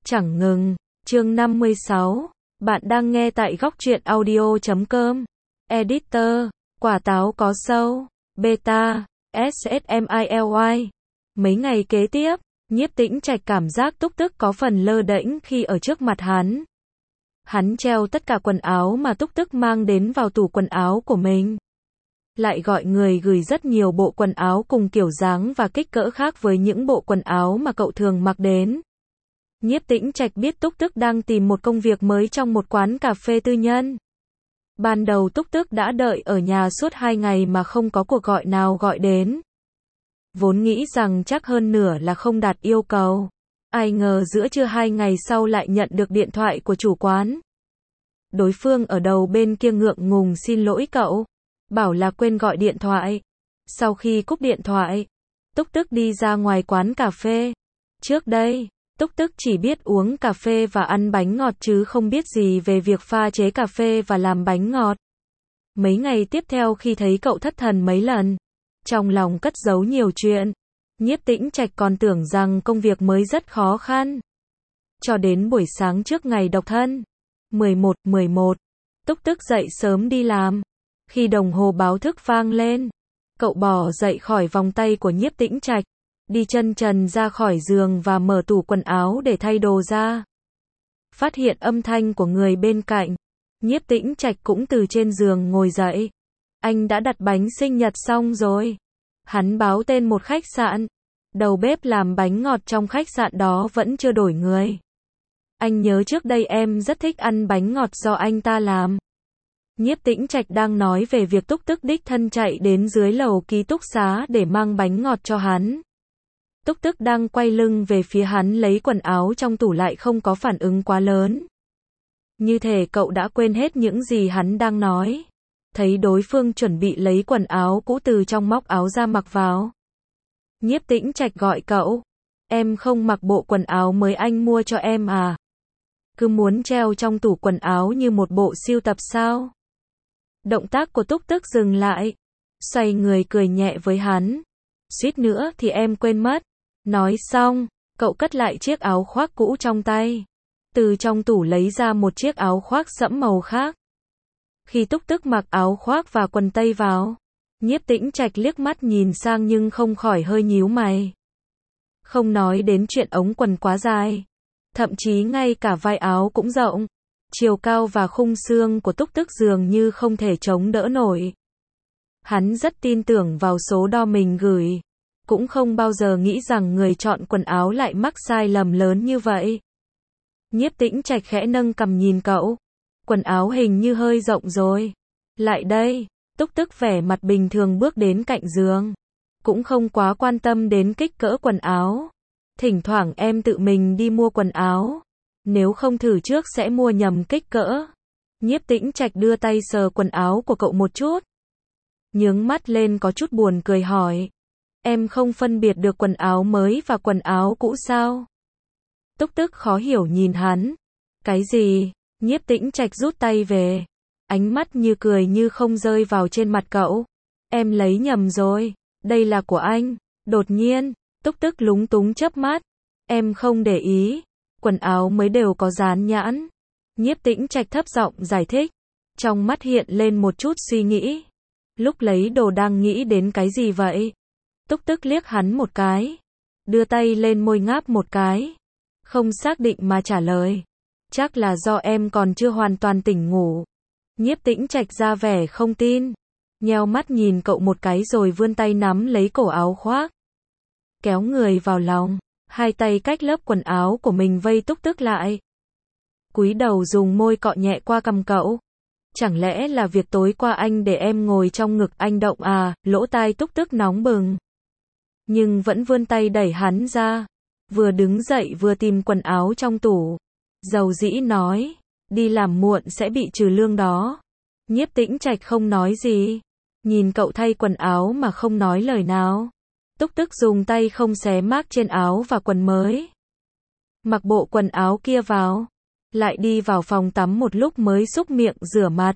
Chẳng ngừng. Chương 56. Bạn đang nghe tại góc truyện audio.com. Editor. Quả táo có sâu. Beta. SSMILY. Mấy ngày kế tiếp, Nhiếp Tĩnh Trạch cảm giác Túc Tức có phần lơ đễnh khi ở trước mặt hắn. Hắn treo tất cả quần áo mà Túc Tức mang đến vào tủ quần áo của mình. Lại gọi người gửi rất nhiều bộ quần áo cùng kiểu dáng và kích cỡ khác với những bộ quần áo mà cậu thường mặc đến. Nhiếp Tĩnh Trạch biết Túc Tức đang tìm một công việc mới trong một quán cà phê tư nhân. Ban đầu Túc Tức đã đợi ở nhà suốt 2 ngày mà không có cuộc gọi nào gọi đến. Vốn nghĩ rằng chắc hơn nửa là không đạt yêu cầu. Ai ngờ giữa trưa 2 ngày sau lại nhận được điện thoại của chủ quán. Đối phương ở đầu bên kia ngượng ngùng xin lỗi cậu. Bảo là quên gọi điện thoại. Sau khi cúp điện thoại, Túc Tức đi ra ngoài quán cà phê. Trước đây, Túc Tức chỉ biết uống cà phê và ăn bánh ngọt chứ không biết gì về việc pha chế cà phê và làm bánh ngọt. Mấy ngày tiếp theo khi thấy cậu thất thần mấy lần, trong lòng cất giấu nhiều chuyện, Nhiếp Tĩnh Trạch còn tưởng rằng công việc mới rất khó khăn. Cho đến buổi sáng trước ngày độc thân, 11, Túc Tức dậy sớm đi làm. Khi đồng hồ báo thức vang lên, cậu bò dậy khỏi vòng tay của Nhiếp Tĩnh Trạch, đi chân trần ra khỏi giường và mở tủ quần áo để thay đồ ra. Phát hiện âm thanh của người bên cạnh, Nhiếp Tĩnh Trạch cũng từ trên giường ngồi dậy. Anh đã đặt bánh sinh nhật xong rồi. Hắn báo tên một khách sạn. Đầu bếp làm bánh ngọt trong khách sạn đó vẫn chưa đổi người. Anh nhớ trước đây em rất thích ăn bánh ngọt do anh ta làm. Nhiếp Tĩnh Trạch đang nói về việc Túc Tức đích thân chạy đến dưới lầu ký túc xá để mang bánh ngọt cho hắn. Túc Tức đang quay lưng về phía hắn lấy quần áo trong tủ lại không có phản ứng quá lớn. Như thể cậu đã quên hết những gì hắn đang nói. Thấy đối phương chuẩn bị lấy quần áo cũ từ trong móc áo ra mặc vào. Nhiếp Tĩnh Trạch gọi cậu. Em không mặc bộ quần áo mới anh mua cho em à? Cứ muốn treo trong tủ quần áo như một bộ sưu tập sao? Động tác của Túc Tức dừng lại. Xoay người cười nhẹ với hắn. Suýt nữa thì em quên mất. Nói xong, cậu cất lại chiếc áo khoác cũ trong tay. Từ trong tủ lấy ra một chiếc áo khoác sẫm màu khác. Khi Túc Tức mặc áo khoác và quần tây vào, Nhiếp Tĩnh Trạch liếc mắt nhìn sang nhưng không khỏi hơi nhíu mày. Không nói đến chuyện ống quần quá dài, thậm chí ngay cả vai áo cũng rộng. Chiều cao và khung xương của Túc Tức dường như không thể chống đỡ nổi. Hắn rất tin tưởng vào số đo mình gửi, cũng không bao giờ nghĩ rằng người chọn quần áo lại mắc sai lầm lớn như vậy. Nhiếp Tĩnh Trạch khẽ nâng cằm nhìn cậu. Quần áo hình như hơi rộng rồi. Lại đây. Túc Tức vẻ mặt bình thường bước đến cạnh giường. Cũng không quá quan tâm đến kích cỡ quần áo. Thỉnh thoảng em tự mình đi mua quần áo. Nếu không thử trước sẽ mua nhầm kích cỡ. Nhiếp Tĩnh Trạch đưa tay sờ quần áo của cậu một chút. Nhướng mắt lên có chút buồn cười hỏi. Em không phân biệt được quần áo mới và quần áo cũ sao? Túc Tức khó hiểu nhìn hắn. Cái gì? Nhiếp Tĩnh Trạch rút tay về. Ánh mắt như cười như không rơi vào trên mặt cậu. Em lấy nhầm rồi. Đây là của anh. Đột nhiên, Túc Tức lúng túng chớp mắt. Em không để ý. Quần áo mới đều có dán nhãn. Nhiếp Tĩnh Trạch thấp giọng giải thích. Trong mắt hiện lên một chút suy nghĩ. Lúc lấy đồ đang nghĩ đến cái gì vậy? Túc Tức liếc hắn một cái. Đưa tay lên môi ngáp một cái. Không xác định mà trả lời. Chắc là do em còn chưa hoàn toàn tỉnh ngủ. Nhiếp Tĩnh Trạch ra vẻ không tin. Nheo mắt nhìn cậu một cái rồi vươn tay nắm lấy cổ áo khoác. Kéo người vào lòng. Hai tay cách lớp quần áo của mình vây Túc Tức lại. Cúi đầu dùng môi cọ nhẹ qua cằm cậu. Chẳng lẽ là việc tối qua anh để em ngồi trong ngực anh động à? Lỗ tai Túc Tức nóng bừng. Nhưng vẫn vươn tay đẩy hắn ra. Vừa đứng dậy vừa tìm quần áo trong tủ. Dầu dĩ nói. Đi làm muộn sẽ bị trừ lương đó. Nhiếp Tĩnh Trạch không nói gì. Nhìn cậu thay quần áo mà không nói lời nào. Túc Tức dùng tay không xé mác trên áo và quần mới. Mặc bộ quần áo kia vào. Lại đi vào phòng tắm một lúc mới xúc miệng rửa mặt.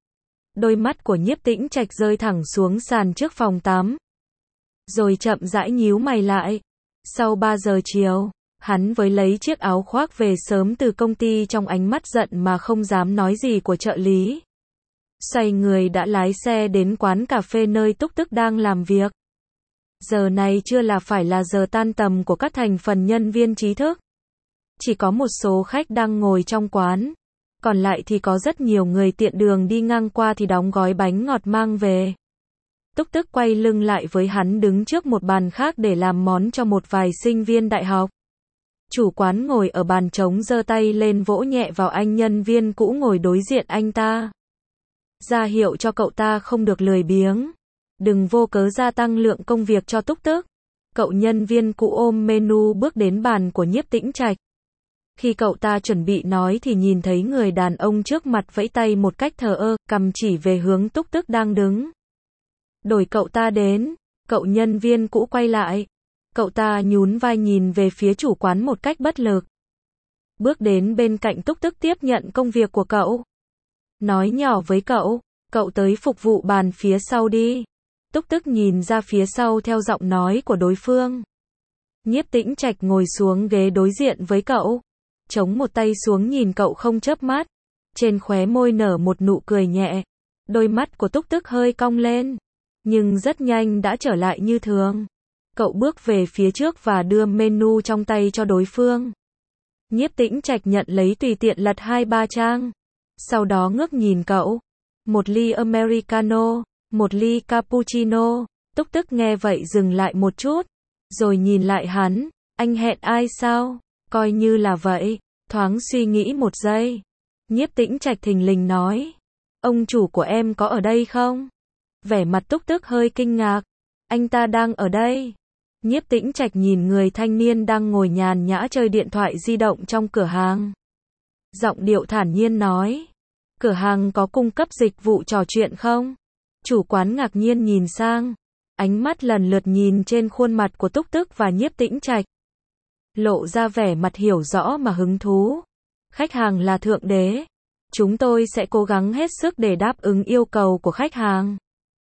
Đôi mắt của Nhiếp Tĩnh Trạch rơi thẳng xuống sàn trước phòng tắm. Rồi chậm rãi nhíu mày lại. Sau 3 giờ chiều, Hắn với lấy chiếc áo khoác về sớm từ công ty trong ánh mắt giận mà không dám nói gì của trợ lý. Xoay người đã lái xe đến quán cà phê nơi Túc Túc đang làm việc. Giờ này chưa phải là giờ tan tầm của các thành phần nhân viên trí thức. Chỉ có một số khách đang ngồi trong quán. Còn lại thì có rất nhiều người tiện đường đi ngang qua thì đóng gói bánh ngọt mang về. Túc Túc quay lưng lại với hắn đứng trước một bàn khác để làm món cho một vài sinh viên đại học. Chủ quán ngồi ở bàn trống giơ tay lên vỗ nhẹ vào anh nhân viên cũ ngồi đối diện anh ta. Ra hiệu cho cậu ta không được lười biếng. Đừng vô cớ gia tăng lượng công việc cho Túc Túc. Cậu nhân viên cũ ôm menu bước đến bàn của Nhiếp Tĩnh Trạch. Khi cậu ta chuẩn bị nói thì nhìn thấy người đàn ông trước mặt vẫy tay một cách thờ ơ, cầm chỉ về hướng Túc Túc đang đứng. Đổi cậu ta đến, cậu nhân viên cũ quay lại. Cậu ta nhún vai nhìn về phía chủ quán một cách bất lực. Bước đến bên cạnh Túc Túc tiếp nhận công việc của cậu. Nói nhỏ với cậu, cậu tới phục vụ bàn phía sau đi. Túc Túc nhìn ra phía sau theo giọng nói của đối phương. Nhiếp Tĩnh Trạch ngồi xuống ghế đối diện với cậu. Chống một tay xuống nhìn cậu không chớp mắt. Trên khóe môi nở một nụ cười nhẹ. Đôi mắt của Túc Túc hơi cong lên. Nhưng rất nhanh đã trở lại như thường. Cậu bước về phía trước và đưa menu trong tay cho đối phương. Nhiếp Tĩnh Trạch nhận lấy tùy tiện lật 2-3 trang. Sau đó ngước nhìn cậu. Một ly Americano, một ly cappuccino. Túc Túc nghe vậy dừng lại một chút. Rồi nhìn lại hắn. Anh hẹn ai sao? Coi như là vậy. Thoáng suy nghĩ một giây. Nhiếp Tĩnh Trạch thình lình nói. Ông chủ của em có ở đây không? Vẻ mặt Túc Túc hơi kinh ngạc. Anh ta đang ở đây. Nhiếp Tĩnh Trạch nhìn người thanh niên đang ngồi nhàn nhã chơi điện thoại di động trong cửa hàng. Giọng điệu thản nhiên nói. Cửa hàng có cung cấp dịch vụ trò chuyện không? Chủ quán ngạc nhiên nhìn sang. Ánh mắt lần lượt nhìn trên khuôn mặt của Túc Túc và Nhiếp Tĩnh Trạch. Lộ ra vẻ mặt hiểu rõ mà hứng thú. Khách hàng là thượng đế. Chúng tôi sẽ cố gắng hết sức để đáp ứng yêu cầu của khách hàng.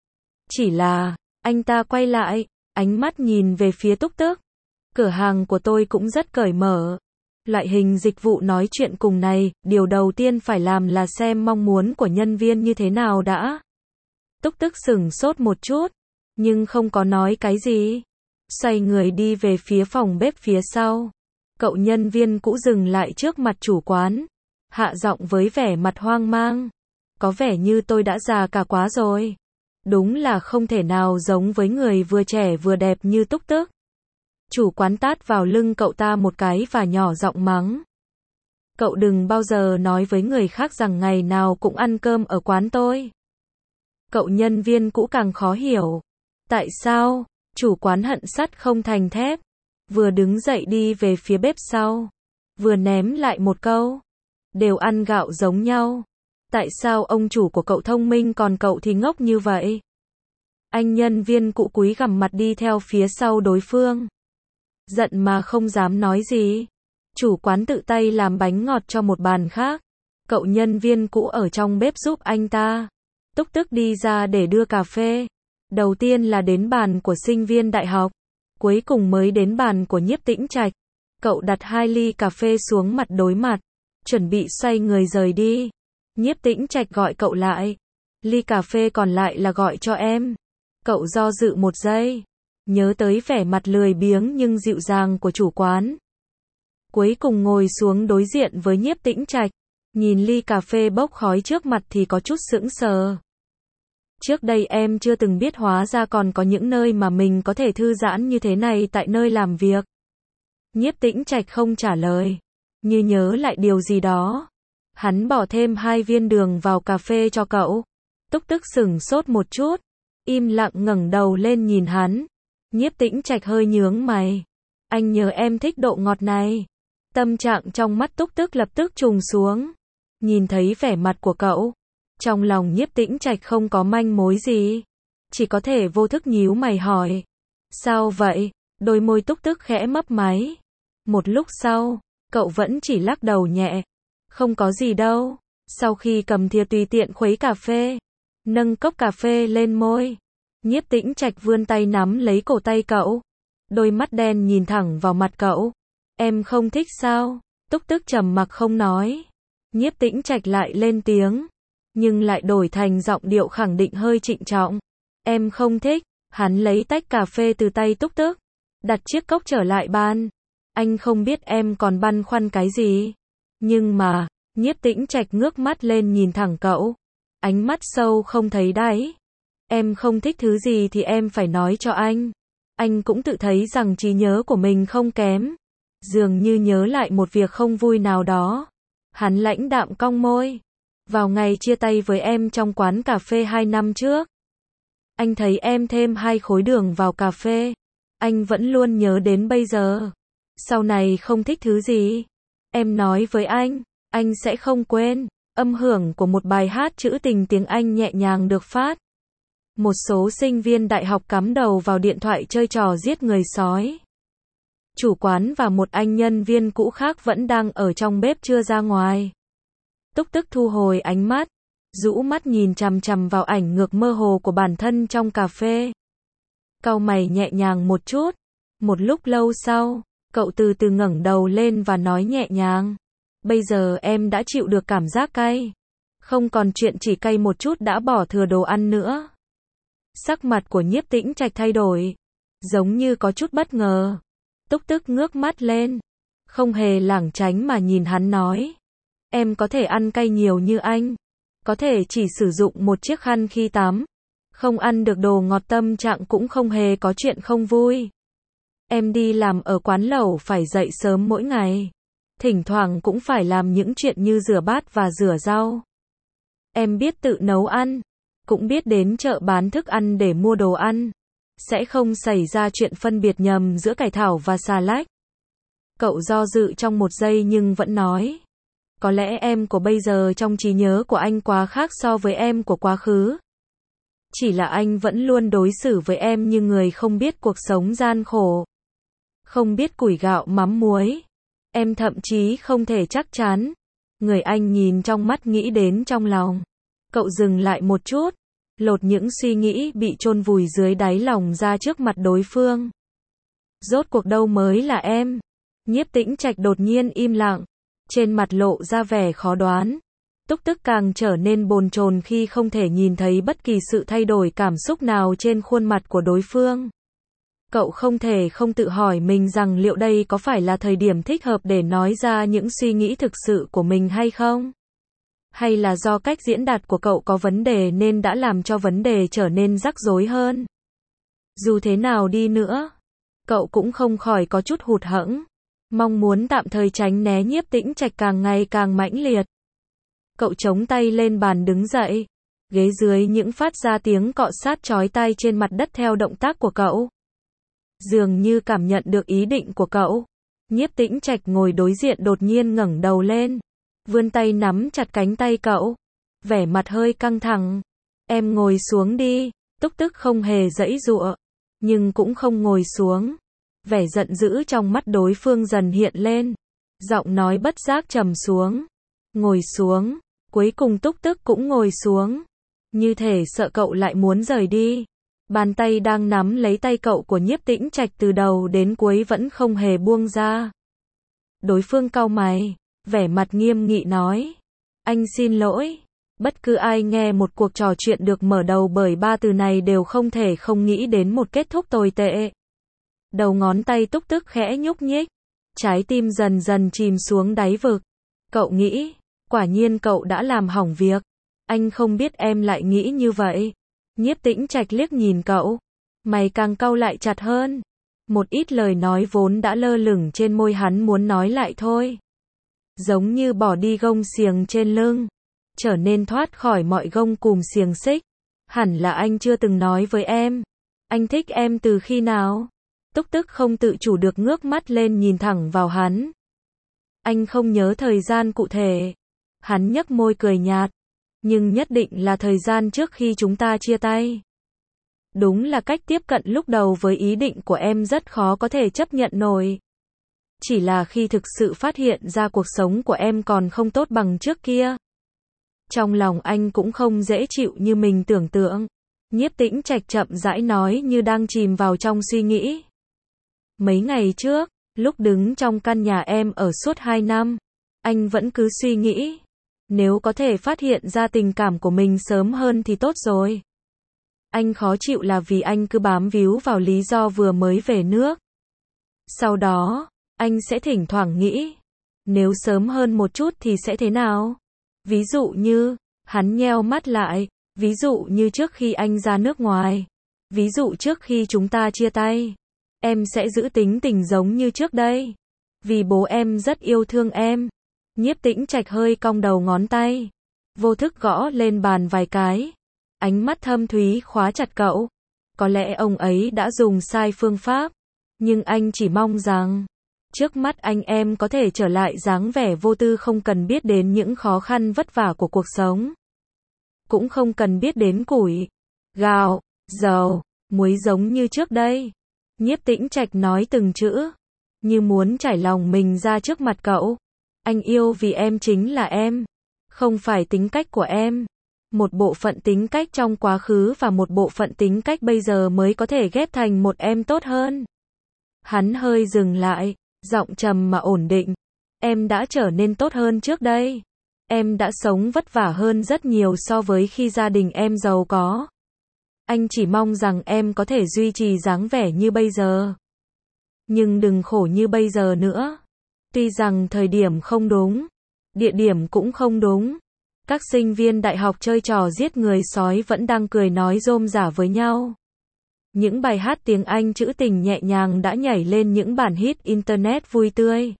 Chỉ là, anh ta quay lại, ánh mắt nhìn về phía Túc Túc. Cửa hàng của tôi cũng rất cởi mở. Loại hình dịch vụ nói chuyện cùng này, điều đầu tiên phải làm là xem mong muốn của nhân viên như thế nào đã. Túc Túc sửng sốt một chút, nhưng không có nói cái gì. Xoay người đi về phía phòng bếp phía sau. Cậu nhân viên cũ dừng lại trước mặt chủ quán. Hạ giọng với vẻ mặt hoang mang. Có vẻ như tôi đã già cả quá rồi. Đúng là không thể nào giống với người vừa trẻ vừa đẹp như Túc Túc. Chủ quán tát vào lưng cậu ta một cái và nhỏ giọng mắng. Cậu đừng bao giờ nói với người khác rằng ngày nào cũng ăn cơm ở quán tôi. Cậu nhân viên cũ càng khó hiểu. Tại sao? Chủ quán hận sắt không thành thép. Vừa đứng dậy đi về phía bếp sau. Vừa ném lại một câu. Đều ăn gạo giống nhau. Tại sao ông chủ của cậu thông minh còn cậu thì ngốc như vậy? Anh nhân viên cũ cúi gằm mặt đi theo phía sau đối phương. Giận mà không dám nói gì. Chủ quán tự tay làm bánh ngọt cho một bàn khác. Cậu nhân viên cũ ở trong bếp giúp anh ta. Túc Túc đi ra để đưa cà phê. Đầu tiên là đến bàn của sinh viên đại học. Cuối cùng mới đến bàn của Nhiếp Tĩnh Trạch. Cậu đặt 2 ly cà phê xuống mặt đối mặt. Chuẩn bị xoay người rời đi. Nhiếp Tĩnh Trạch gọi cậu lại. Ly cà phê còn lại là gọi cho em. Cậu do dự một giây. Nhớ tới vẻ mặt lười biếng nhưng dịu dàng của chủ quán. Cuối cùng ngồi xuống đối diện với Nhiếp Tĩnh Trạch. Nhìn ly cà phê bốc khói trước mặt thì có chút sững sờ. Trước đây em chưa từng biết hóa ra còn có những nơi mà mình có thể thư giãn như thế này tại nơi làm việc. Nhiếp Tĩnh Trạch không trả lời. Như nhớ lại điều gì đó. Hắn bỏ thêm 2 viên đường vào cà phê cho cậu. Túc Túc sửng sốt một chút. Im lặng ngẩng đầu lên nhìn hắn. Nhiếp Tĩnh Trạch hơi nhướng mày. Anh nhớ em thích độ ngọt này. Tâm trạng trong mắt Túc Túc lập tức trùng xuống. Nhìn thấy vẻ mặt của cậu. Trong lòng Nhiếp Tĩnh Trạch không có manh mối gì. Chỉ có thể vô thức nhíu mày hỏi. Sao vậy? Đôi môi Túc Túc khẽ mấp máy. Một lúc sau, cậu vẫn chỉ lắc đầu nhẹ. Không có gì đâu. Sau khi cầm thìa tùy tiện khuấy cà phê. Nâng cốc cà phê lên môi. Nhiếp Tĩnh Trạch vươn tay nắm lấy cổ tay cậu. Đôi mắt đen nhìn thẳng vào mặt cậu. Em không thích sao? Túc Tức trầm mặc không nói. Nhiếp Tĩnh Trạch lại lên tiếng, nhưng lại đổi thành giọng điệu khẳng định hơi trịnh trọng. Em không thích. Hắn lấy tách cà phê từ tay Túc Tức, đặt chiếc cốc trở lại bàn. Anh không biết em còn băn khoăn cái gì. Nhưng mà, Nhiếp Tĩnh Trạch ngước mắt lên nhìn thẳng cậu. Ánh mắt sâu không thấy đáy. Em không thích thứ gì thì em phải nói cho anh. Anh cũng tự thấy rằng trí nhớ của mình không kém. Dường như nhớ lại một việc không vui nào đó. Hắn lãnh đạm cong môi. Vào ngày chia tay với em trong quán cà phê 2 năm trước, anh thấy em thêm 2 khối đường vào cà phê. Anh vẫn luôn nhớ đến bây giờ. Sau này không thích thứ gì, em nói với anh sẽ không quên. Âm hưởng của một bài hát trữ tình tiếng Anh nhẹ nhàng được phát. Một số sinh viên đại học cắm đầu vào điện thoại chơi trò giết người sói. Chủ quán và một anh nhân viên cũ khác vẫn đang ở trong bếp chưa ra ngoài. Túc Tức thu hồi ánh mắt, rũ mắt nhìn chằm chằm vào ảnh ngược mơ hồ của bản thân trong cà phê. Cau mày nhẹ nhàng một chút. Một lúc lâu sau, cậu từ từ ngẩng đầu lên và nói nhẹ nhàng. Bây giờ em đã chịu được cảm giác cay. Không còn chuyện chỉ cay một chút đã bỏ thừa đồ ăn nữa. Sắc mặt của Nhiếp Tĩnh Trạch thay đổi, giống như có chút bất ngờ. Túc Tức ngước mắt lên, không hề lảng tránh mà nhìn hắn nói. Em có thể ăn cay nhiều như anh, có thể chỉ sử dụng một chiếc khăn khi tắm, không ăn được đồ ngọt tâm trạng cũng không hề có chuyện không vui. Em đi làm ở quán lẩu phải dậy sớm mỗi ngày, thỉnh thoảng cũng phải làm những chuyện như rửa bát và rửa rau. Em biết tự nấu ăn, cũng biết đến chợ bán thức ăn để mua đồ ăn, sẽ không xảy ra chuyện phân biệt nhầm giữa cải thảo và xà lách. Cậu do dự trong một giây nhưng vẫn nói. Có lẽ em của bây giờ trong trí nhớ của anh quá khác so với em của quá khứ. Chỉ là anh vẫn luôn đối xử với em như người không biết cuộc sống gian khổ, không biết củi gạo mắm muối. Em thậm chí không thể chắc chắn. Người anh nhìn trong mắt nghĩ đến trong lòng. Cậu dừng lại một chút, lột những suy nghĩ bị chôn vùi dưới đáy lòng ra trước mặt đối phương. Rốt cuộc đâu mới là em? Nhiếp Tĩnh Trạch đột nhiên im lặng, trên mặt lộ ra vẻ khó đoán. Túc Tức càng trở nên bồn chồn khi không thể nhìn thấy bất kỳ sự thay đổi cảm xúc nào trên khuôn mặt của đối phương. Cậu không thể không tự hỏi mình rằng liệu đây có phải là thời điểm thích hợp để nói ra những suy nghĩ thực sự của mình hay không? Hay là do cách diễn đạt của cậu có vấn đề nên đã làm cho vấn đề trở nên rắc rối hơn? Dù thế nào đi nữa, cậu cũng không khỏi có chút hụt hẫng, mong muốn tạm thời tránh né Nhiếp Tĩnh Trạch càng ngày càng mãnh liệt. Cậu chống tay lên bàn đứng dậy, ghế dưới những phát ra tiếng cọ sát chói tai trên mặt đất theo động tác của cậu. Dường như cảm nhận được ý định của cậu, Nhiếp Tĩnh Trạch ngồi đối diện đột nhiên ngẩng đầu lên, vươn tay nắm chặt cánh tay cậu, vẻ mặt hơi căng thẳng. Em ngồi xuống đi. Túc Tức không hề giãy giụa, nhưng cũng không ngồi xuống. Vẻ giận dữ trong mắt đối phương dần hiện lên, giọng nói bất giác trầm xuống. Ngồi xuống. Cuối cùng Túc Tức cũng ngồi xuống, như thể sợ cậu lại muốn rời đi. Bàn tay đang nắm lấy tay cậu của Nhiếp Tĩnh Trạch từ đầu đến cuối vẫn không hề buông ra. Đối phương cau mày, vẻ mặt nghiêm nghị nói. Anh xin lỗi. Bất cứ ai nghe một cuộc trò chuyện được mở đầu bởi 3 từ này đều không thể không nghĩ đến một kết thúc tồi tệ. Đầu ngón tay Túc Tức khẽ nhúc nhích, trái tim dần dần chìm xuống đáy vực. Cậu nghĩ, quả nhiên cậu đã làm hỏng việc. Anh không biết em lại nghĩ như vậy. Nhiếp Tĩnh Trạch liếc nhìn cậu, mày càng cau lại chặt hơn. Một ít lời nói vốn đã lơ lửng trên môi hắn muốn nói lại thôi. Giống như bỏ đi gông xiềng trên lưng, trở nên thoát khỏi mọi gông cùm xiềng xích. Hẳn là anh chưa từng nói với em. Anh thích em từ khi nào? Túc Tức không tự chủ được ngước mắt lên nhìn thẳng vào hắn. Anh không nhớ thời gian cụ thể. Hắn nhếch môi cười nhạt. Nhưng nhất định là thời gian trước khi chúng ta chia tay. Đúng là cách tiếp cận lúc đầu với ý định của em rất khó có thể chấp nhận nổi. Chỉ là khi thực sự phát hiện ra cuộc sống của em còn không tốt bằng trước kia, trong lòng anh cũng không dễ chịu như mình tưởng tượng. Nhiếp Tĩnh Trạch chậm rãi nói như đang chìm vào trong suy nghĩ. Mấy ngày trước, Lúc đứng trong căn nhà em ở suốt 2 năm, anh vẫn cứ suy nghĩ, nếu có thể phát hiện ra tình cảm của mình sớm hơn thì tốt rồi. Anh khó chịu là vì anh cứ bám víu vào lý do vừa mới về nước. Sau đó, anh sẽ thỉnh thoảng nghĩ, nếu sớm hơn một chút thì sẽ thế nào? Ví dụ như, hắn nheo mắt lại, ví dụ như trước khi anh ra nước ngoài, ví dụ trước khi chúng ta chia tay, em sẽ giữ tính tình giống như trước đây. Vì bố em rất yêu thương em. Nhiếp Tĩnh Trạch hơi cong đầu ngón tay, vô thức gõ lên bàn vài cái. Ánh mắt thâm thúy khóa chặt cậu. Có lẽ ông ấy đã dùng sai phương pháp, nhưng anh chỉ mong rằng trước mắt anh em có thể trở lại dáng vẻ vô tư, không cần biết đến những khó khăn vất vả của cuộc sống. Cũng không cần biết đến củi, gạo, dầu, muối giống như trước đây. Nhiếp Tĩnh Trạch nói từng chữ, như muốn trải lòng mình ra trước mặt cậu. Anh yêu vì em chính là em, không phải tính cách của em. Một bộ phận tính cách trong quá khứ và một bộ phận tính cách bây giờ mới có thể ghép thành một em tốt hơn. Hắn hơi dừng lại, giọng trầm mà ổn định. Em đã trở nên tốt hơn trước đây. Em đã sống vất vả hơn rất nhiều so với khi gia đình em giàu có. Anh chỉ mong rằng em có thể duy trì dáng vẻ như bây giờ. Nhưng đừng khổ như bây giờ nữa. Tuy rằng thời điểm không đúng, địa điểm cũng không đúng. Các sinh viên đại học chơi trò giết người sói vẫn đang cười nói rôm rả với nhau. Những bài hát tiếng Anh trữ tình nhẹ nhàng đã nhảy lên những bản hit internet vui tươi.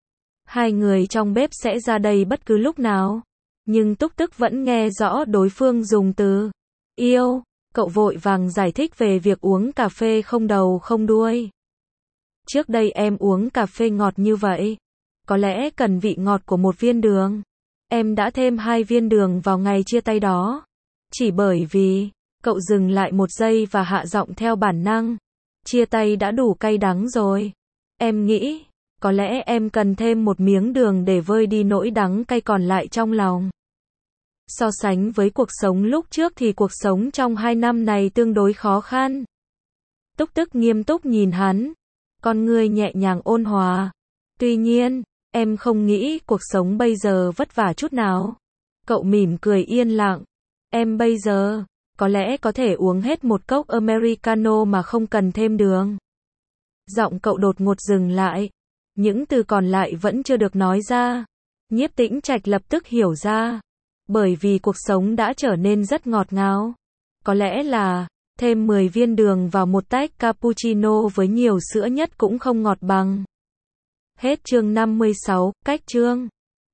Hai người trong bếp sẽ ra đây bất cứ lúc nào. Nhưng Túc Túc vẫn nghe rõ đối phương dùng từ yêu. Cậu vội vàng giải thích về việc uống cà phê không đầu không đuôi. Trước đây em uống cà phê ngọt như vậy. Có lẽ cần vị ngọt của một viên đường. Em đã thêm 2 viên đường vào ngày chia tay đó. Chỉ bởi vì, cậu dừng lại một giây và hạ giọng theo bản năng. Chia tay đã đủ cay đắng rồi. Em nghĩ, có lẽ em cần thêm một miếng đường để vơi đi nỗi đắng cay còn lại trong lòng. So sánh với cuộc sống lúc trước thì cuộc sống trong 2 năm này tương đối khó khăn. Túc Túc nghiêm túc nhìn hắn. Con ngươi nhẹ nhàng ôn hòa. Tuy nhiên, em không nghĩ cuộc sống bây giờ vất vả chút nào. Cậu mỉm cười yên lặng. Em bây giờ, có lẽ có thể uống hết một cốc Americano mà không cần thêm đường. Giọng cậu đột ngột dừng lại. Những từ còn lại vẫn chưa được nói ra. Nhiếp Tĩnh Trạch lập tức hiểu ra. Bởi vì cuộc sống đã trở nên rất ngọt ngào. Có lẽ là, thêm 10 viên đường vào một tách cappuccino với nhiều sữa nhất cũng không ngọt bằng. Hết chương 56, cách chương.